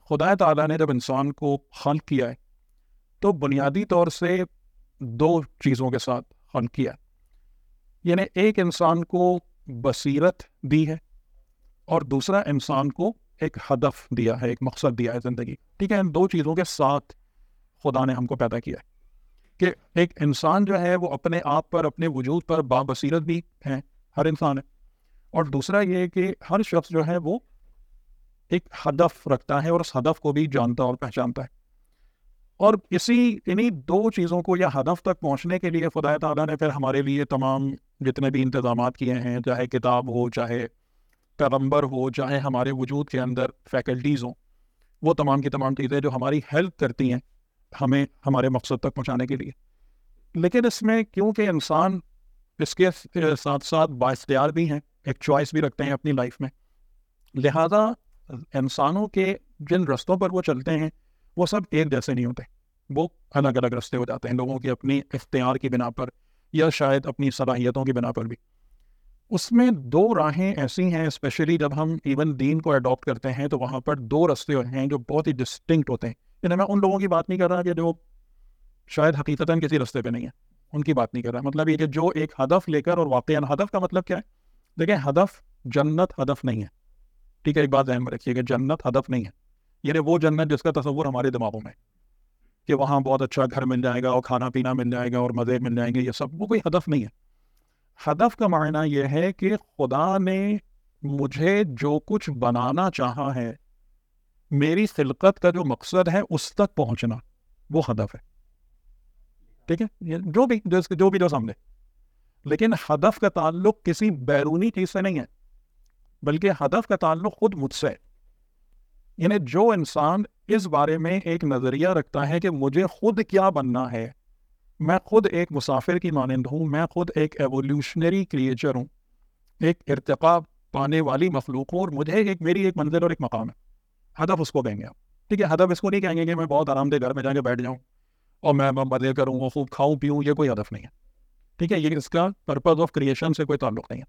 خدا تعالیٰ نے جب انسان کو خلق کیا ہے تو بنیادی طور سے دو چیزوں کے ساتھ خلق کیا ہے، یعنی ایک انسان کو بصیرت دی ہے اور دوسرا انسان کو ایک ہدف دیا ہے، ایک مقصد دیا ہے زندگی، ٹھیک ہے؟ ان دو چیزوں کے ساتھ خدا نے ہم کو پیدا کیا ہے کہ ایک انسان جو ہے وہ اپنے آپ پر، اپنے وجود پر بابصیرت بھی ہے، ہر انسان ہے، اور دوسرا یہ کہ ہر شخص جو ہے وہ ایک ہدف رکھتا ہے اور اس ہدف کو بھی جانتا اور پہچانتا ہے، اور انہی دو چیزوں کو یا ہدف تک پہنچنے کے لیے خدا تعالیٰ نے پھر ہمارے لیے تمام جتنے بھی انتظامات کیے ہیں، چاہے کتاب ہو، چاہے پیغمبر ہو، چاہے ہمارے وجود کے اندر فیکلٹیز ہوں، وہ تمام کی تمام چیزیں جو ہماری ہیلپ کرتی ہیں ہمیں ہمارے مقصد تک پہنچانے کے لیے۔ لیکن اس میں کیونکہ انسان اس کے ساتھ ساتھ بااختیار بھی ہیں، ایک چوائس بھی رکھتے ہیں اپنی لائف میں، لہذا انسانوں کے جن رستوں پر وہ چلتے ہیں وہ سب ایک جیسے نہیں ہوتے، وہ الگ الگ راستے ہو جاتے ہیں لوگوں کی اپنی اختیار کی بنا پر یا شاید اپنی صلاحیتوں کی بنا پر بھی۔ اس میں دو راہیں ایسی ہیں، اسپیشلی جب ہم ایون دین کو اڈاپٹ کرتے ہیں تو وہاں پر دو راستے ہیں جو بہت ہی ڈسٹنکٹ ہوتے ہیں، یعنی میں ان لوگوں کی بات نہیں کر رہا کہ جو شاید حقیقتاً کسی راستے پہ نہیں ہے، ان کی بات نہیں کر رہا، مطلب یہ کہ جو ایک ہدف لے کر، اور واقعاً ہدف کا مطلب کیا ہے؟ دیکھیں، ہدف جنت ہدف نہیں ہے، ٹھیک ہے؟ ایک بات ذہن میں رکھیے کہ جنت ہدف نہیں ہے، یعنی وہ جنت جس کا تصور ہمارے دماغوں میں کہ وہاں بہت اچھا گھر مل جائے گا اور کھانا پینا مل جائے گا اور مزے مل جائیں گے، یہ سب وہ کوئی ہدف نہیں ہے۔ ہدف کا معنی یہ ہے کہ خدا نے مجھے جو کچھ بنانا چاہا ہے، میری خلقت کا جو مقصد ہے اس تک پہنچنا، وہ ہدف ہے، ٹھیک ہے؟ یہ جو بھی سامنے، لیکن ہدف کا تعلق کسی بیرونی چیز سے نہیں ہے، بلکہ ہدف کا تعلق خود مجھ سے ہے۔ یعنی جو انسان اس بارے میں ایک نظریہ رکھتا ہے کہ مجھے خود کیا بننا ہے، میں خود ایک مسافر کی مانند ہوں، میں خود ایک ایولیوشنری کریچر ہوں، ایک ارتقاء پانے والی مخلوق ہوں، اور مجھے میری ایک منزل اور ایک مقام ہے، ہدف اس کو کہیں گے آپ، ٹھیک ہے؟ ہدف اس کو نہیں کہیں گے کہ میں بہت آرام دہ گھر میں جا کے بیٹھ جاؤں اور میں مزے کروں اور خوب کھاؤں پیوں، یہ کوئی ہدف نہیں ہے، ٹھیک ہے؟ یہ اس کا پرپز آف کریشن سے کوئی تعلق نہیں ہے۔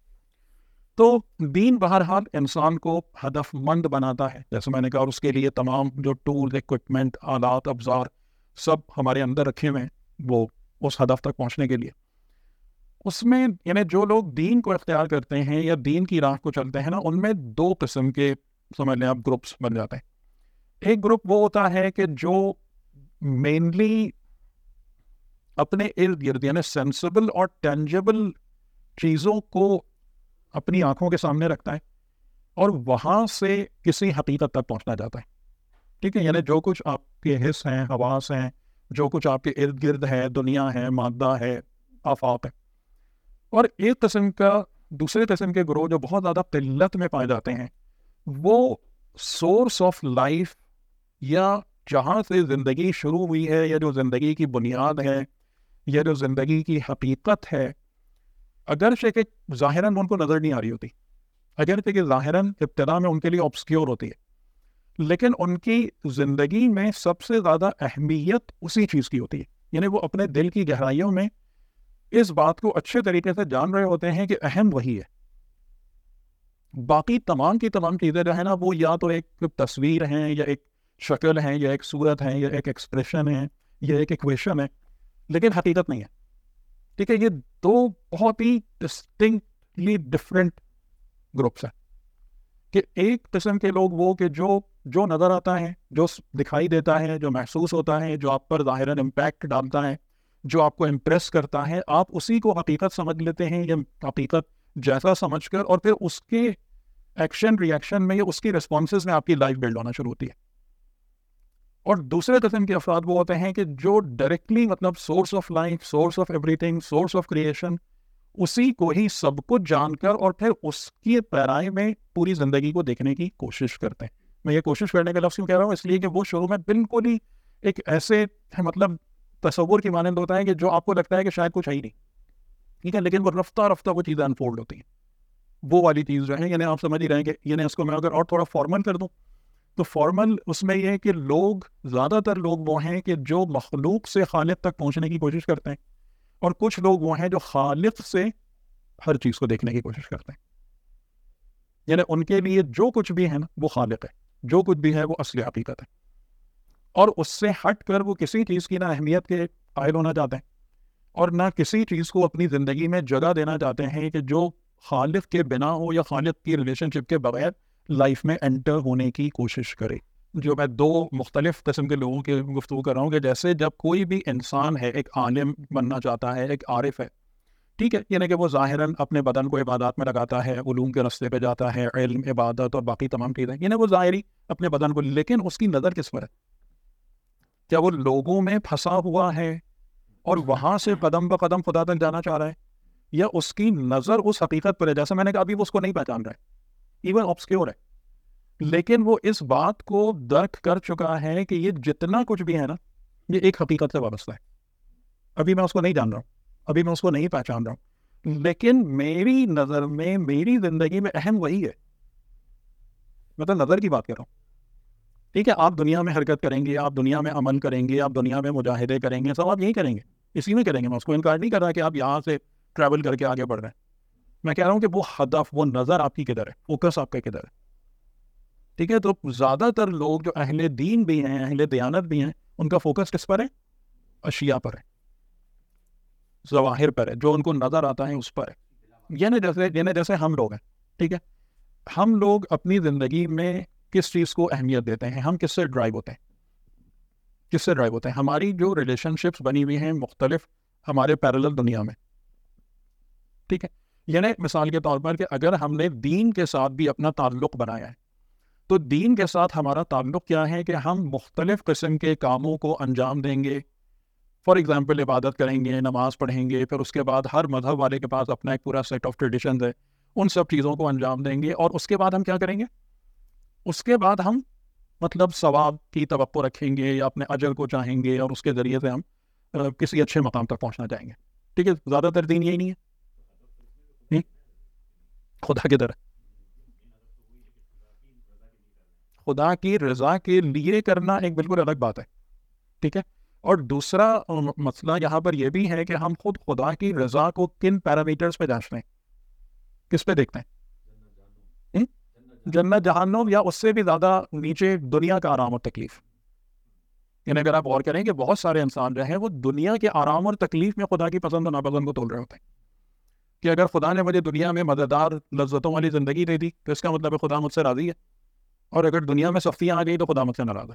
تو دین بہرحال انسان کو ہدف مند بناتا ہے، جیسے میں نے کہا، اور اس کے لیے تمام جو ٹول، اکوپمنٹ، آلات، ابزار سب ہمارے اندر رکھے ہوئے ہیں وہ اس ہدف تک پہنچنے کے لیے۔ اس میں یعنی جو لوگ دین کو اختیار کرتے ہیں یا دین کی راہ کو چلتے ہیں نا، ان میں دو قسم کے سمجھ لیں آپ گروپس بن جاتے ہیں۔ ایک گروپ وہ ہوتا ہے کہ جو مینلی اپنے ارد گرد یعنی سینسیبل اور ٹینجیبل چیزوں کو اپنی آنکھوں کے سامنے رکھتا ہے اور وہاں سے کسی حقیقت تک پہنچنا چاہتا ہے، ٹھیک ہے؟ یعنی جو کچھ آپ کے حس ہیں، حواس ہیں، جو کچھ آپ کے ارد گرد ہے، دنیا ہے، مادہ ہے، آفاق ہے۔ اور ایک قسم کا دوسرے قسم کے گروہ جو بہت زیادہ قلت میں پائے جاتے ہیں، وہ سورس آف لائف یا جہاں سے زندگی شروع ہوئی ہے، یا جو زندگی کی بنیاد ہے، یا جو زندگی کی حقیقت ہے، اگرچہ کہ ظاہراً ان کو نظر نہیں آ رہی ہوتی، اگرچہ کہ ظاہراً ابتدا میں ان کے لیے آبسکیور ہوتی ہے، لیکن ان کی زندگی میں سب سے زیادہ اہمیت اسی چیز کی ہوتی ہے، یعنی وہ اپنے دل کی گہرائیوں میں اس بات کو اچھے طریقے سے جان رہے ہوتے ہیں کہ اہم وہی ہے۔ باقی تمام کی تمام چیزیں جو ہے نا، وہ یا تو ایک تصویر ہیں، یا ایک شکل ہے، یا ایک صورت ہے، یا ایک ایکسپریشن ہے، یا ایک ایکویشن ہے، لیکن حقیقت نہیں ہے، ٹھیک ہے؟ یہ دو بہت ہی ڈسٹنکٹلی ڈفرینٹ گروپس ہیں کہ ایک قسم کے لوگ وہ کہ جو نظر آتا ہے، جو دکھائی دیتا ہے، جو محسوس ہوتا ہے، جو آپ پر ظاہراً امپیکٹ ڈالتا ہے، جو آپ کو امپریس کرتا ہے، آپ اسی کو حقیقت سمجھ لیتے ہیں، یا حقیقت جیسا سمجھ کر، اور پھر اس کے ایکشن ری ایکشن میں یا اس کی ریسپانسز میں آپ کی لائف بلڈ ہونا شروع ہوتی ہے۔ اور دوسرے قسم کے افراد وہ ہوتے ہیں کہ جو ڈائریکٹلی مطلب source of life, source of everything, source of creation, اسی کو ہی سب کچھ جان کر اور پھر اس کی پیرائی میں پوری زندگی کو دیکھنے کی کوشش کرتے ہیں۔ میں یہ کوشش کرنے کا لفظ کیوں کہہ رہا ہوں؟ اس لیے کہ وہ شروع میں بالکل ہی ایک ایسے مطلب تصور کی مانند ہوتا ہے کہ جو آپ کو لگتا ہے کہ شاید کچھ ہے ہی نہیں، ٹھیک ہے؟ لیکن وہ رفتہ رفتہ وہ چیزیں انفولڈ ہوتی ہیں، وہ والی چیز جو ہے، یعنی آپ سمجھ ہی رہے ہیں کہ یعنی اس کو میں اگر اور تھوڑا فارمل کر دوں تو فارمل اس میں یہ ہے کہ زیادہ تر لوگ وہ ہیں کہ جو مخلوق سے خالق تک پہنچنے کی کوشش کرتے ہیں، اور کچھ لوگ وہ ہیں جو خالق سے ہر چیز کو دیکھنے کی کوشش کرتے ہیں، یعنی ان کے لیے جو کچھ بھی ہے نا وہ خالق ہے، جو کچھ بھی ہے وہ اصل حقیقت ہے، اور اس سے ہٹ کر وہ کسی چیز کی نہ اہمیت کے قائل ہونا چاہتے ہیں اور نہ کسی چیز کو اپنی زندگی میں جگہ دینا چاہتے ہیں کہ جو خالق کے بنا ہو یا خالق کی ریلیشن شپ کے بغیر لائف میں انٹر ہونے کی کوشش کرے. جو میں دو مختلف قسم کے لوگوں کی گفتگو کر رہا ہوں کہ جیسے جب کوئی بھی انسان ہے، ایک عالم بننا چاہتا ہے، ایک عارف ہے، ٹھیک ہے، یعنی کہ وہ ظاہراً اپنے بدن کو عبادات میں لگاتا ہے، علوم کے راستے پہ جاتا ہے، علم، عبادت اور باقی تمام چیزیں، یعنی وہ ظاہری اپنے بدن کو، لیکن اس کی نظر کس پر ہے؟ کیا وہ لوگوں میں پھنسا ہوا ہے اور وہاں سے قدم بہ قدم خدا تک جانا چاہ رہا ہے، یا اس کی نظر اس حقیقت پر ہے؟ جیسے میں نے کہا ابھی وہ اس کو نہیں پہچان رہا ہے، ایون آبسکیور ہے، لیکن وہ اس بات کو درک کر چکا ہے کہ یہ جتنا کچھ بھی ہے نا، یہ ایک حقیقت سے وابستہ ہے. ابھی میں اس کو نہیں جان رہا ہوں، ابھی میں اس کو نہیں پہچان رہا ہوں، لیکن میری نظر میں، میری زندگی میں اہم وہی ہے. مطلب نظر کی بات کر رہا ہوں. ٹھیک ہے، آپ دنیا میں حرکت کریں گے، آپ دنیا میں عمل کریں گے، آپ دنیا میں مجاہدے کریں گے، سب آپ یہی کریں گے، اسی میں کریں گے. میں اس کو انکار نہیں کر رہا کہ آپ یہاں سے ٹریول کر کے آگے بڑھ رہے ہیں. میں کہہ رہا ہوں کہ وہ ہدف، وہ نظر آپ کی کدھر ہے، فوکس آپ کا کدھر ہے. ٹھیک ہے، تو زیادہ تر لوگ جو اہل دین بھی ہیں، اہل دیانت بھی ہیں، ان کا فوکس کس پر ہے؟ اشیاء پر ہے، ظواہر پر ہے، جو ان کو نظر آتا ہے اس پر ہے. جیسے ہم لوگ ہیں، ٹھیک ہے، ہم لوگ اپنی زندگی میں کس چیز کو اہمیت دیتے ہیں؟ ہم کس سے ڈرائیو ہوتے ہیں؟ کس سے ڈرائیو ہوتے ہیں؟ ہماری جو ریلیشن شپس بنی ہوئی ہیں مختلف ہمارے پیرلل دنیا میں، ٹھیک ہے، یعنی مثال کے طور پر کہ اگر ہم نے دین کے ساتھ بھی اپنا تعلق بنایا ہے، تو دین کے ساتھ ہمارا تعلق کیا ہے کہ ہم مختلف قسم کے کاموں کو انجام دیں گے. فار ایگزامپل عبادت کریں گے، نماز پڑھیں گے، پھر اس کے بعد ہر مذہب والے کے پاس اپنا ایک پورا سیٹ آف ٹریڈیشنز ہے، ان سب چیزوں کو انجام دیں گے، اور اس کے بعد ہم کیا کریں گے؟ اس کے بعد ہم مطلب ثواب کی توقع رکھیں گے یا اپنے اجر کو چاہیں گے، اور اس کے ذریعے سے ہم کسی اچھے مقام تک پہنچنا چاہیں گے. ٹھیک ہے، زیادہ تر دین یہی نہیں ہے. نہیں، خدا کی طرح، خدا کی رضا کے لیے کرنا ایک بالکل الگ بات ہے. ٹھیک ہے، اور دوسرا مسئلہ یہاں پر یہ بھی ہے کہ ہم خود خدا کی رضا کو کن پیرامیٹرز پہ جانچتے ہیں، کس پہ دیکھتے ہیں؟ جنت، جہنم، یا اس سے بھی زیادہ نیچے دنیا کا آرام اور تکلیف. یعنی اگر آپ غور کریں کہ بہت سارے انسان جو ہیں وہ دنیا کے آرام اور تکلیف میں خدا کی پسند و ناپسند کو تول رہے ہوتے ہیں. کہ اگر خدا نے مجھے دنیا میں مزیدار لذتوں والی زندگی دے دی تو اس کا مطلب ہے خدا مجھ سے راضی ہے، اور اگر دنیا میں سختیاں آ گئی تو خدا مجھ سے ناراض ہے.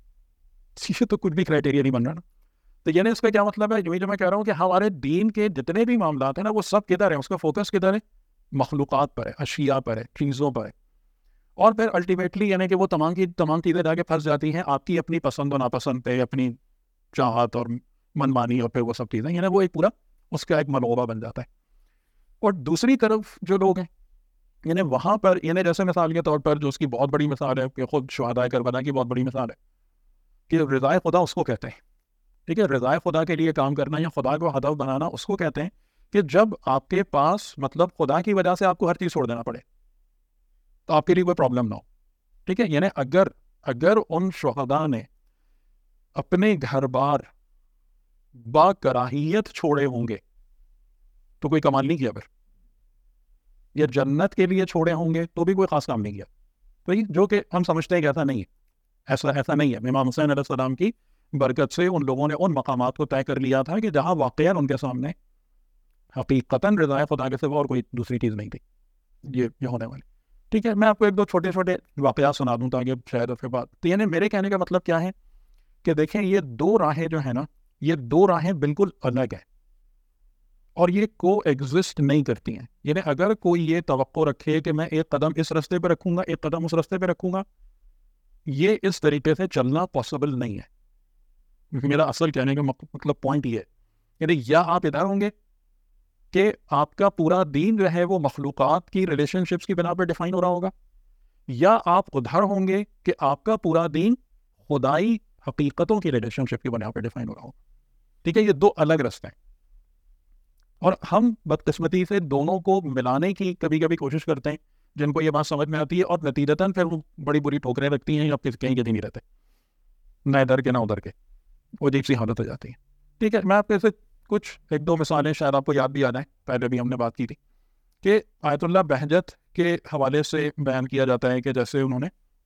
یہ تو کچھ بھی کرائٹیریا نہیں بن رہا نا. تو یعنی اس کا کیا مطلب ہے؟ جو میں کہہ رہا ہوں کہ ہمارے دین کے جتنے بھی معاملات ہیں نا، وہ سب کدھر ہیں؟ اس کا فوکس کدھر ہے؟ مخلوقات پر ہے، اشیاء پر ہے، چیزوں پر ہے. اور پھر الٹیمیٹلی یعنی کہ وہ تمام کی تمام چیزیں جا کے پھنس جاتی ہیں آپ کی اپنی پسند و ناپسند پہ، اپنی چاہت اور منمانی، اور پھر وہ سب چیزیں، یعنی وہ ایک پورا اس کا ایک ملغوبہ بن جاتا ہے. اور دوسری طرف جو لوگ ہیں، یعنی وہاں پر، یعنی جیسے مثال کے طور پر جو اس کی بہت بڑی مثال ہے کہ خود شہداء کربلا کی بہت بڑی مثال ہے کہ رضائے خدا اس کو کہتے ہیں. ٹھیک ہے، رضائے خدا کے لیے کام کرنا یا خدا کو ہدف بنانا اس کو کہتے ہیں کہ جب آپ کے پاس مطلب خدا کی وجہ سے آپ کو ہر چیز چھوڑ دینا پڑے تو آپ کے لیے کوئی پرابلم نہ ہو. ٹھیک ہے، یعنی اگر ان شہداء نے اپنے گھر بار با کراہیت چھوڑے ہوں گے تو کوئی کمال نہیں کیا، پھر یا جنت کے لیے چھوڑے ہوں گے تو بھی کوئی خاص کام نہیں کیا. تو جو کہ ہم سمجھتے ہیں کہ ایسا نہیں ہے، ایسا نہیں ہے. امام حسین علیہ السلام کی برکت سے ان لوگوں نے ان مقامات کو طے کر لیا تھا کہ جہاں واقعاً ان کے سامنے حقیقتاً رضائے خدا کے سوا اور کوئی دوسری چیز نہیں تھی یہ ہونے والی. ٹھیک ہے، میں آپ کو ایک دو چھوٹے چھوٹے واقعات سنا دوں تاکہ شاید اس کے بعد. تو یعنی میرے کہنے کا مطلب کیا ہے کہ دیکھیں یہ دو راہیں جو ہیں نا، یہ دو راہیں بالکل الگ ہیں اور یہ کو ایگزسٹ نہیں کرتی ہیں. یعنی اگر کوئی یہ توقع رکھے کہ میں ایک قدم اس رستے پہ رکھوں گا، ایک قدم اس رستے پہ رکھوں گا، یہ اس طریقے سے چلنا پاسبل نہیں ہے. میرا اصل کہنے کا مطلب پوائنٹ یہ ہے، یعنی یا آپ ادھر ہوں گے کہ آپ کا پورا دین جو ہے وہ مخلوقات کی ریلیشن شپس کی بنا پر ڈیفائن ہو رہا ہوگا، یا آپ ادھر ہوں گے کہ آپ کا پورا دین خدائی حقیقتوں کی ریلیشن شپ کی بنا پر ڈیفائن ہو رہا ہوگا. ٹھیک ہے، یہ دو الگ راستے ہیں اور ہم بدقسمتی سے دونوں کو ملانے کی کبھی کبھی کوشش کرتے ہیں. جن کو یہ بات سمجھ میں آتی ہے اور نتیجتاً پھر وہ بڑی بری ٹھوکریں رکھتی ہیں یا پھر کہیں کے نہیں رہتے، نہ ادھر کے نہ ادھر کے، وہ عجیب سی حالت ہو جاتی ہے. ٹھیک ہے، میں آپ کے سے کچھ ایک دو مثالیں شاید آپ کو یاد بھی آ جائیں، پہلے بھی ہم نے بات کی تھی کہ آیت اللہ بہجت کے حوالے سے بیان کیا جاتا ہے کہ جیسے انہوں نے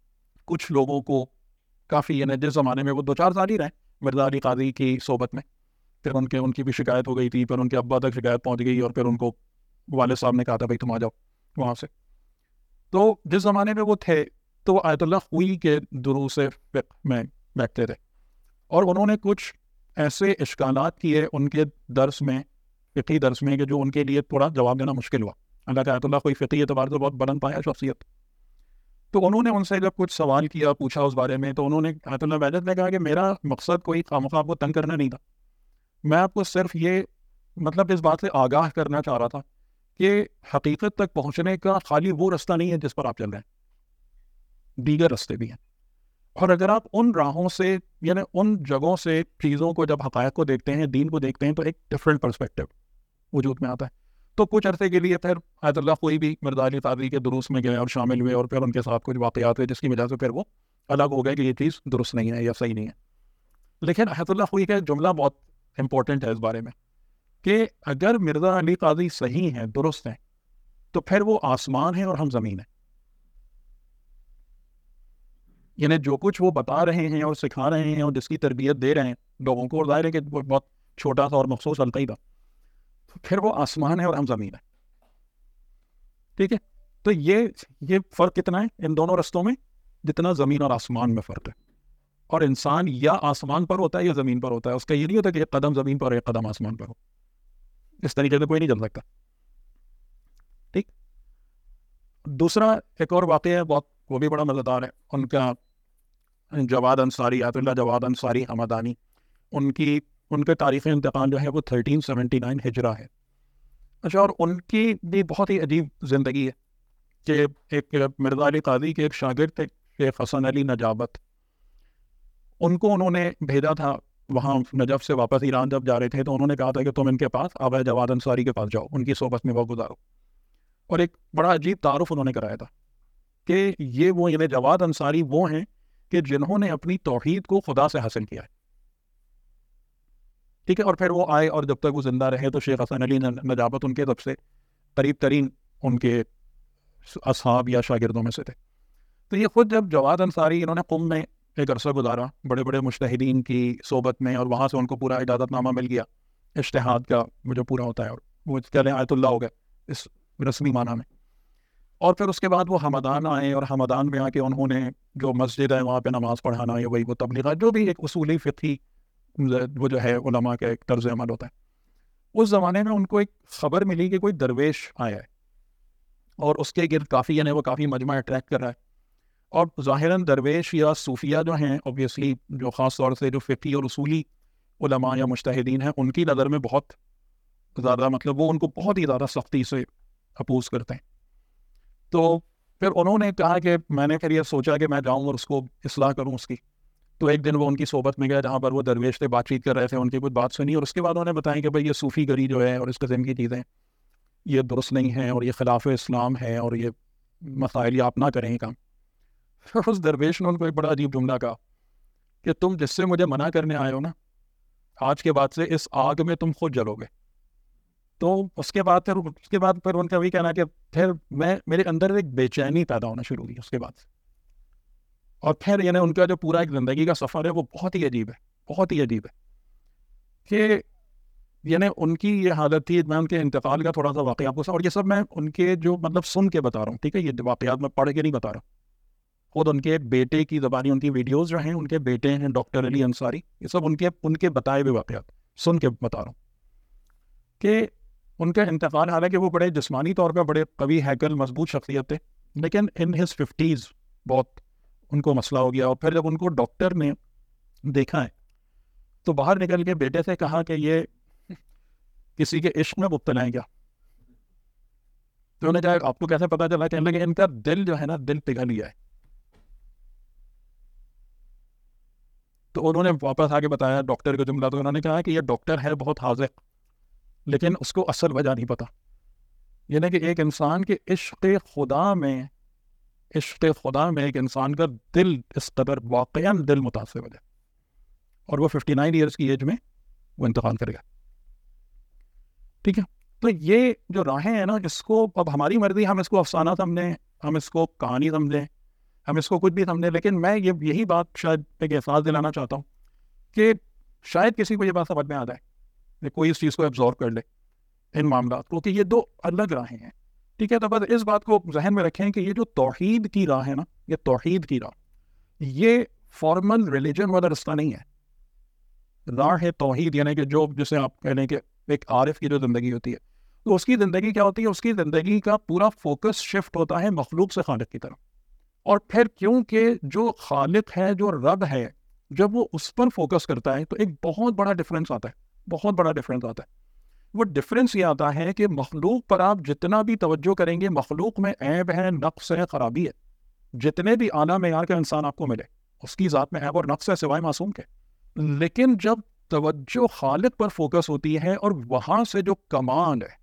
کچھ لوگوں کو کافی یعنی جس زمانے میں وہ 2-4 سال ہی رہے مرزا علی قاضی کی صحبت میں، پھر ان کی بھی شکایت ہو گئی تھی، پھر ان کے ابا تک شکایت پہنچ گئی، اور پھر ان کو والد صاحب نے کہا تھا بھائی تم آ جاؤ وہاں سے. تو جس زمانے میں وہ تھے تو آیت اللہ خوئی کے دروس فقہ میں بیٹھتے تھے، اور انہوں نے کچھ ایسے اشکالات کیے ان کے درس میں، فقہی درس میں، کہ جو ان کے لیے تھوڑا جواب دینا مشکل ہوا. اللہ کا آیت اللہ کوئی فقہی اعتبار سے بہت بلند پایا شخصیت. تو انہوں نے ان سے جب کچھ سوال کیا، پوچھا اس بارے میں، تو انہوں نے آیت اللہ بہجت نے کہا کہ میرا مقصد کوئی خواہ آپ کو تنگ کرنا نہیں تھا، میں آپ کو صرف یہ مطلب اس بات سے آگاہ کرنا چاہ رہا تھا کہ حقیقت تک پہنچنے کا خالی وہ رستہ نہیں ہے جس پر آپ چل رہے ہیں، دیگر راستے بھی ہیں. اور اگر آپ ان راہوں سے یعنی ان جگہوں سے چیزوں کو، جب حقائق کو دیکھتے ہیں، دین کو دیکھتے ہیں، تو ایک ڈفرینٹ پرسپیکٹو وجود میں آتا ہے. تو کچھ عرصے کے لیے پھر آیت اللہ کوئی بھی مرزا علی قاضی کے دروس میں گئے اور شامل ہوئے، اور پھر ان کے ساتھ کچھ واقعات ہوئے جس کی وجہ سے پھر وہ الگ ہو گئے کہ یہ چیز درست نہیں ہے یا صحیح نہیں ہے. لیکن آیت اللہ کوئی کا جملہ بہت امپورٹنٹ ہے اس بارے میں کہ اگر مرزا علی قاضی صحیح ہیں، درست ہیں، تو پھر وہ آسمان ہیں اور ہم زمین ہیں. یعنی جو کچھ وہ بتا رہے ہیں اور سکھا رہے ہیں اور جس کی تربیت دے رہے ہیں لوگوں کو، اور ظاہر ہے کہ وہ بہت چھوٹا سا اور مخصوص حلقہ ہی تھا، تو پھر وہ آسمان ہے اور ہم زمین ہے. ٹھیک ہے، تو یہ فرق کتنا ہے ان دونوں رستوں میں؟ جتنا زمین اور آسمان میں فرق ہے. اور انسان یا آسمان پر ہوتا ہے یا زمین پر ہوتا ہے، اس کا یہ نہیں ہوتا کہ ایک قدم زمین پر اور ایک قدم آسمان پر ہو. اس طریقے سے کوئی نہیں چل سکتا. ٹھیک. دوسرا ایک اور واقعہ ہے بہت، وہ بھی بڑا مزیدار ہے. ان کا جواد انصاری، آیت اللہ جواد انصاری حمدانی، ان کے تاریخ انتقال جو ہے وہ 1379 ہجرہ ہے. اچھا، اور ان کی بھی بہت ہی عجیب زندگی ہے کہ ایک مرزا علی قاضی کے ایک شاگرد تھے شیخ حسن علی نجابت، ان کو انہوں نے بھیجا تھا وہاں نجف سے واپس ایران جب جا رہے تھے، تو انہوں نے کہا تھا کہ تم ان کے پاس آبا جواد انصاری کے پاس جاؤ، ان کی صحبت میں وقت گزارو. اور ایک بڑا عجیب تعارف انہوں نے کرایا تھا کہ یہ وہ یعنی جواد انصاری وہ ہیں کہ جنہوں نے اپنی توحید کو خدا سے حاصل کیا ہے. ٹھیک ہے. اور پھر وہ آئے، اور جب تک وہ زندہ رہے تو شیخ حسن علی نجابت ان کے سب سے قریب ترین ان کے اصحاب یا شاگردوں میں سے تھے. تو یہ خود جب جواد انصاری انہوں نے قم میں ایک عرصہ گزارا بڑے بڑے مجتہدین کی صحبت میں، اور وہاں سے ان کو پورا اجازت نامہ مل گیا اجتہاد کا جو پورا ہوتا ہے، اور وہ کہتے ہیں آیت اللہ ہو گئے اس رسمی معنی میں. اور پھر اس کے بعد وہ حمدان آئے، اور حمدان میں آ کے انہوں نے جو مسجد ہے وہاں پہ نماز پڑھانا یا وہی وہ تبلیغات، جو بھی ایک اصولی فقہی وہ جو ہے علماء کا ایک طرز عمل ہوتا ہے. اس زمانے میں ان کو ایک خبر ملی کہ کوئی درویش آیا ہے، اور اس کے گرد کافی یعنی وہ کافی مجمع اٹریکٹ کر رہا ہے. اور ظاہراً درویش یا صوفیہ جو ہیں اوبویسلی، جو خاص طور سے جو فقہی اور اصولی علماء یا مجتہدین ہیں، ان کی نظر میں بہت زیادہ مطلب وہ ان کو بہت ہی زیادہ سختی سے اپوز کرتے ہیں. تو پھر انہوں نے کہا کہ میں نے پھر یہ سوچا کہ میں جاؤں اور اس کو اصلاح کروں اس کی. تو ایک دن وہ ان کی صحبت میں گیا جہاں پر وہ درویش سے بات چیت کر رہے تھے، ان کی کچھ بات سنی، اور اس کے بعد انہوں نے بتایا کہ بھائی یہ صوفی گری جو ہے اور اس قسم کی چیزیں یہ درست نہیں ہیں، اور یہ خلاف اسلام ہے، اور یہ مسائل آپ نہ کریں کام. اس درویش نے ان کو ایک بڑا عجیب جملہ کہا کہ تم جس سے مجھے منع کرنے آئے ہو نا، آج کے بعد سے اس آگ میں تم خود جلو گے. تو اس کے بعد پھر ان کا وہی کہنا کہ پھر میرے اندر ایک بے چینی پیدا ہونا شروع ہوئی اس کے بعد. اور پھر یعنی ان کا جو پورا ایک زندگی کا سفر ہے وہ بہت ہی عجیب ہے، بہت ہی عجیب ہے کہ یعنی ان کی یہ حالت تھی. میں ان کے انتقال کا تھوڑا سا واقعہ آپ کو، اور یہ سب میں ان کے جو مطلب سن کے بتا رہا ہوں، ٹھیک ہے، یہ واقعات میں پڑھ کے نہیں بتا رہا. خود ان کے ایک بیٹے کی زبانی ان کی ویڈیوز جو ہیں، ان کے بیٹے ہیں ڈاکٹر علی انصاری، یہ سب ان کے بتائے ہوئے واقعات سن کے بتا رہا ہوں کہ ان کا انتقال، حالانکہ وہ بڑے جسمانی طور پہ بڑے قوی ہیکل مضبوط شخصیت تھے، لیکن ان ہز 50s بہت ان کو مسئلہ ہو گیا. اور پھر جب ان کو ڈاکٹر نے دیکھا ہے تو باہر نکل کے بیٹے سے کہا کہ یہ کسی کے عشق میں مبتلا ہے کیا؟ تو انہوں نے کہا آپ کو کیسے پتا چلا؟ کہنے لگے ان کا دل جو ہے نا، دل پگھل گیا ہے. تو انہوں نے واپس آ کے بتایا ڈاکٹر کا جملہ، تو انہوں نے کہا کہ یہ ڈاکٹر ہے بہت حاذق، لیکن اس کو اصل وجہ نہیں پتا. یعنی کہ ایک انسان کے عشق خدا میں ایک انسان کا دل اس قدر واقعاً دل متاثر ہو جائے، اور وہ 59 ایئرس کی ایج میں وہ انتقال کرے گا. ٹھیک ہے. تو یہ جو راہیں ہیں نا، اس کو اب ہماری مرضی، ہم اس کو افسانہ سمجھیں، ہم اس کو کہانی سمجھیں، ہم اس کو کچھ بھی سمجھیں، لیکن میں یہی بات شاید ایک احساس دلانا چاہتا ہوں کہ شاید کسی کو یہ بات سمجھ میں آ جائے کہ کوئی اس چیز کو ایبزارو کر لے ان معاملات کو، کہ یہ دو الگ راہیں ہیں. ٹھیک ہے، تو بس اس بات کو ذہن میں رکھیں کہ یہ جو توحید کی راہ ہے نا، یہ توحید کی راہ، یہ فارمل ریلیجن والا رستہ نہیں ہے. راہ ہے توحید، یعنی کہ جو جسے آپ کہہ لیں کہ ایک عارف کی جو زندگی ہوتی ہے، تو اس کی زندگی کیا ہوتی ہے؟ اس کی زندگی کا پورا فوکس شفٹ ہوتا ہے مخلوق سے خالق کی طرف. اور پھر کیونکہ جو خالق ہے، جو رب ہے، جب وہ اس پر فوکس کرتا ہے تو ایک بہت بڑا ڈفرینس آتا ہے، بہت بڑا ڈفرینس آتا ہے. وہ ڈفرینس یہ آتا ہے کہ مخلوق پر آپ جتنا بھی توجہ کریں گے، مخلوق میں عیب ہے، نقص ہے، خرابی ہے. جتنے بھی اعلیٰ معیار کا انسان آپ کو ملے، اس کی ذات میں عیب اور نقص ہے سوائے معصوم کے. لیکن جب توجہ خالق پر فوکس ہوتی ہے اور وہاں سے جو کمال ہے،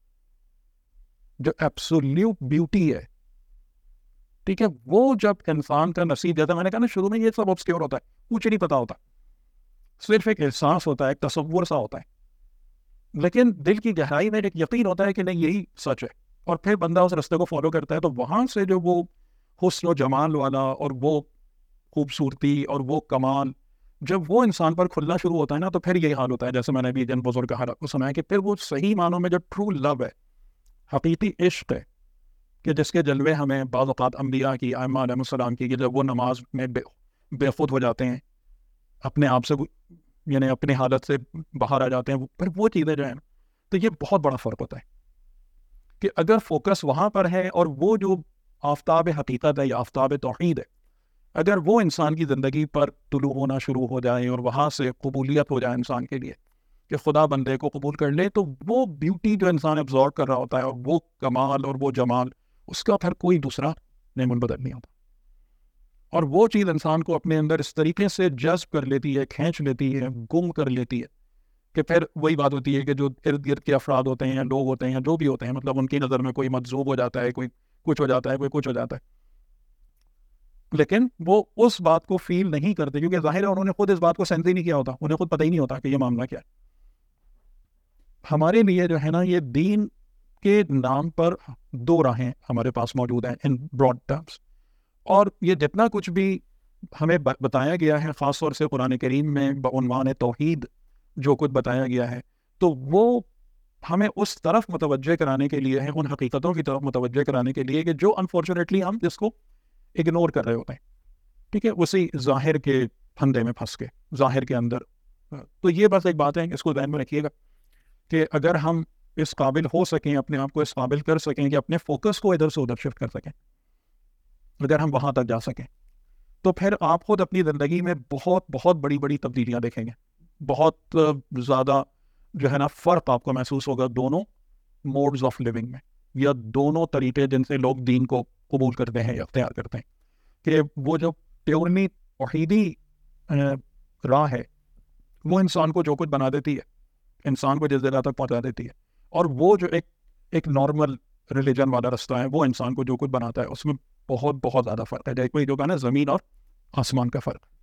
جو ایبسولیوٹ بیوٹی ہے، ٹھیک ہے، وہ جب انسان کا نصیب، جیسا میں نے کہا نا شروع میں، یہ سب obscure ہوتا ہے، کچھ نہیں پتا ہوتا، صرف ایک احساس ہوتا ہے، ایک تصور سا ہوتا ہے. لیکن دل کی گہرائی میں ایک یقین ہوتا ہے کہ نہیں، یہی سچ ہے. اور پھر بندہ اس رستے کو فالو کرتا ہے، تو وہاں سے جو وہ حسن و جمال والا اور وہ خوبصورتی اور وہ کمال جب وہ انسان پر کھلنا شروع ہوتا ہے نا، تو پھر یہی حال ہوتا ہے جیسے میں نے بھی جن بزرگ کا کو سنا ہے کہ پھر وہ صحیح معنوں میں جو ٹرو لو ہے، حقیقی عشق ہے، کہ جس کے جلوے ہمیں بعض اوقات انبیاء کی، ائمہ علیہ السلام کی، کہ جب وہ نماز میں بے خود ہو جاتے ہیں، اپنے آپ سے یعنی اپنی حالت سے باہر آ جاتے ہیں، پھر وہ چیزیں جو ہیں، تو یہ بہت بڑا فرق ہوتا ہے کہ اگر فوکس وہاں پر ہے اور وہ جو آفتاب حقیقت ہے یا آفتاب توحید ہے، اگر وہ انسان کی زندگی پر طلوع ہونا شروع ہو جائے اور وہاں سے قبولیت ہو جائے انسان کے لیے کہ خدا بندے کو قبول کر لے، تو وہ بیوٹی جو انسان ابزارو کر رہا ہوتا ہے اور وہ کمال اور وہ جمال، اس کا پھر کوئی دوسرا نعم البدل نہیں ہوتا. اور وہ چیز انسان کو اپنے اندر اس طریقے سے جذب کر لیتی ہے، کھینچ لیتی ہے، گم کر لیتی ہے، کہ پھر وہی بات ہوتی ہے کہ جو ارد گرد کے افراد ہوتے ہیں، لوگ ہوتے ہیں، جو بھی ہوتے ہیں، مطلب ان کی نظر میں کوئی مجذوب ہو جاتا ہے، کوئی کچھ ہو جاتا ہے، کوئی کچھ ہو جاتا ہے، لیکن وہ اس بات کو فیل نہیں کرتے، کیونکہ ظاہر ہے انہوں نے خود اس بات کو سینس ہی نہیں کیا ہوتا، انہیں خود پتہ ہی نہیں ہوتا کہ یہ معاملہ کیا ہے. ہمارے لیے جو ہے نا، یہ دین کے نام پر دو راہیں ہمارے پاس موجود ہیں ان براڈ ٹرمز. اور یہ جتنا کچھ بھی ہمیں بتایا گیا ہے، خاص طور سے قرآن کریم میں بعنوان توحید جو کچھ بتایا گیا ہے، تو وہ ہمیں اس طرف متوجہ کرانے کے لیے ہے، ان حقیقتوں کی طرف متوجہ کرانے کے لیے کہ جو انفارچونیٹلی ہم جس کو اگنور کر رہے ہوتے ہیں. ٹھیک ہے، اسی ظاہر کے پھندے میں پھنس کے، ظاہر کے اندر. تو یہ بس ایک بات ہے، اس کو ذہن میں رکھیے گا کہ اگر ہم اس قابل ہو سکیں، اپنے آپ کو اس قابل کر سکیں کہ اپنے فوکس کو ادھر سے ادھر شفٹ کر سکیں، اگر ہم وہاں تک جا سکیں، تو پھر آپ خود اپنی زندگی میں بہت بہت بڑی بڑی تبدیلیاں دیکھیں گے. بہت زیادہ جو ہے نا فرق آپ کو محسوس ہوگا دونوں موڈز آف لیونگ میں، یا دونوں طریقے جن سے لوگ دین کو قبول کرتے ہیں یا اختیار کرتے ہیں. کہ وہ جو پیورلی توحیدی راہ ہے، وہ انسان کو جو کچھ بنا دیتی ہے، انسان کو جس جگہ تک پہنچا دیتی ہے. اور وہ جو ایک نارمل ریلیجن والا رستہ ہے، وہ انسان کو جو کچھ بناتا ہے، اس میں بہت بہت زیادہ فرق ہے. جیسے کوئی جو کہا نا، زمین اور آسمان کا فرق.